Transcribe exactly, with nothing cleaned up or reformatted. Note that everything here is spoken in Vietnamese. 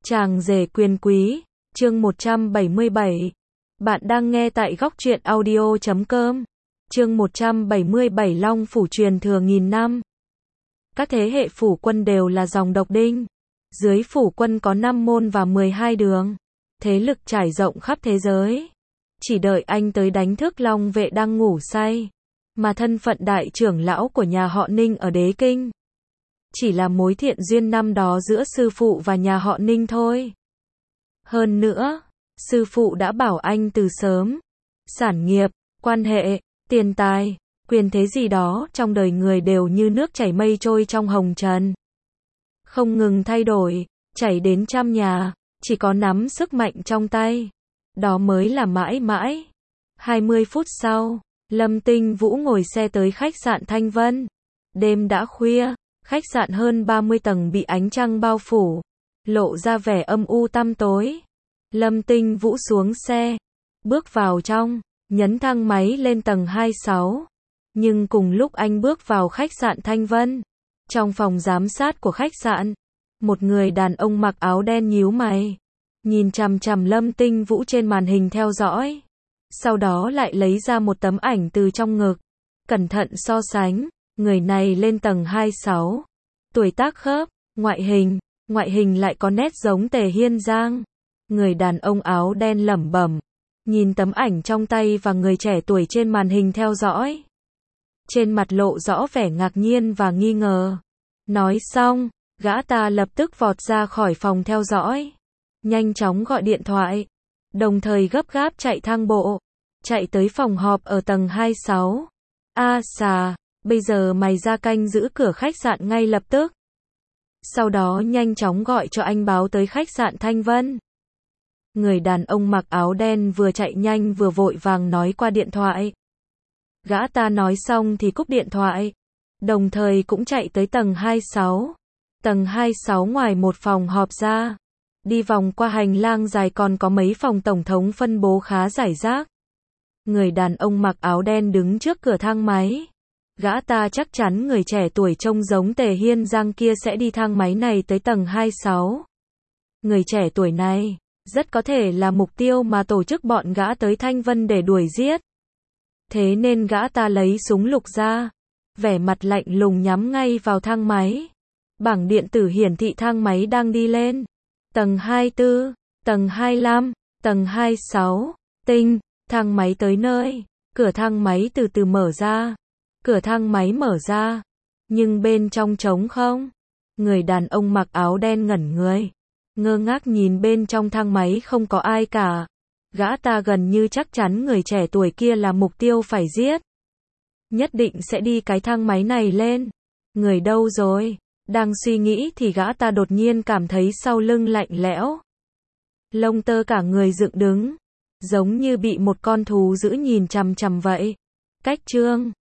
Chàng rể quyền quý, chương một trăm bảy mươi bảy. Bạn đang nghe tại góc truyện audio chấm com. Chương một trăm bảy mươi bảy Long phủ truyền thừa nghìn năm. Các thế hệ phủ quân đều là dòng độc đinh. Dưới phủ quân có năm môn và mười hai đường. Thế lực trải rộng khắp thế giới. Chỉ đợi anh tới đánh thức Long vệ đang ngủ say. Mà thân phận đại trưởng lão của nhà họ Ninh ở Đế Kinh. Chỉ là mối thiện duyên năm đó giữa sư phụ và nhà họ Ninh thôi. Hơn nữa, sư phụ đã bảo anh từ sớm. Sản nghiệp, quan hệ, tiền tài, quyền thế gì đó trong đời người đều như nước chảy mây trôi trong hồng trần. Không ngừng thay đổi, chảy đến trăm nhà, chỉ có nắm sức mạnh trong tay. Đó mới là mãi mãi. hai mươi phút sau, Lâm Tinh Vũ ngồi xe tới khách sạn Thanh Vân. Đêm đã khuya, khách sạn hơn ba mươi tầng bị ánh trăng bao phủ, lộ ra vẻ âm u tăm tối. Lâm Tinh Vũ xuống xe, bước vào trong, nhấn thang máy lên tầng hai mươi sáu. Nhưng cùng lúc anh bước vào khách sạn Thanh Vân, trong phòng giám sát của khách sạn, một người đàn ông mặc áo đen nhíu mày, nhìn chằm chằm Lâm Tinh Vũ trên màn hình theo dõi. Sau đó lại lấy ra một tấm ảnh từ trong ngực, cẩn thận so sánh, người này lên tầng hai mươi sáu. Tuổi tác khớp, ngoại hình, ngoại hình lại có nét giống Tề Hiên Giang. Người đàn ông áo đen lẩm bẩm, nhìn tấm ảnh trong tay và người trẻ tuổi trên màn hình theo dõi. Trên mặt lộ rõ vẻ ngạc nhiên và nghi ngờ. Nói xong, gã ta lập tức vọt ra khỏi phòng theo dõi. Nhanh chóng gọi điện thoại, đồng thời gấp gáp chạy thang bộ, chạy tới phòng họp ở tầng hai mươi sáu. A xà, bây giờ mày ra canh giữ cửa khách sạn ngay lập tức. Sau đó nhanh chóng gọi cho anh báo tới khách sạn Thanh Vân. Người đàn ông mặc áo đen vừa chạy nhanh vừa vội vàng nói qua điện thoại. Gã ta nói xong thì cúp điện thoại, đồng thời cũng chạy tới tầng hai mươi sáu. Tầng hai mươi sáu ngoài một phòng họp ra, đi vòng qua hành lang dài còn có mấy phòng tổng thống phân bố khá rải rác. Người đàn ông mặc áo đen đứng trước cửa thang máy. Gã ta chắc chắn người trẻ tuổi trông giống Tề Hiên Giang kia sẽ đi thang máy này tới tầng hai mươi sáu. Người trẻ tuổi này, rất có thể là mục tiêu mà tổ chức bọn gã tới Thanh Vân để đuổi giết. Thế nên gã ta lấy súng lục ra, vẻ mặt lạnh lùng nhắm ngay vào thang máy. Bảng điện tử hiển thị thang máy đang đi lên. Tầng hai mươi tư, tầng hai mươi lăm, tầng hai mươi sáu. Tinh, thang máy tới nơi. Cửa thang máy từ từ mở ra. Cửa thang máy mở ra, nhưng bên trong trống không. Người đàn ông mặc áo đen ngẩn người, ngơ ngác nhìn bên trong thang máy không có ai cả. Gã ta gần như chắc chắn người trẻ tuổi kia là mục tiêu phải giết. Nhất định sẽ đi cái thang máy này lên. Người đâu rồi? Đang suy nghĩ thì gã ta đột nhiên cảm thấy sau lưng lạnh lẽo. Lông tơ cả người dựng đứng, giống như bị một con thú dữ nhìn chằm chằm vậy. Cách chương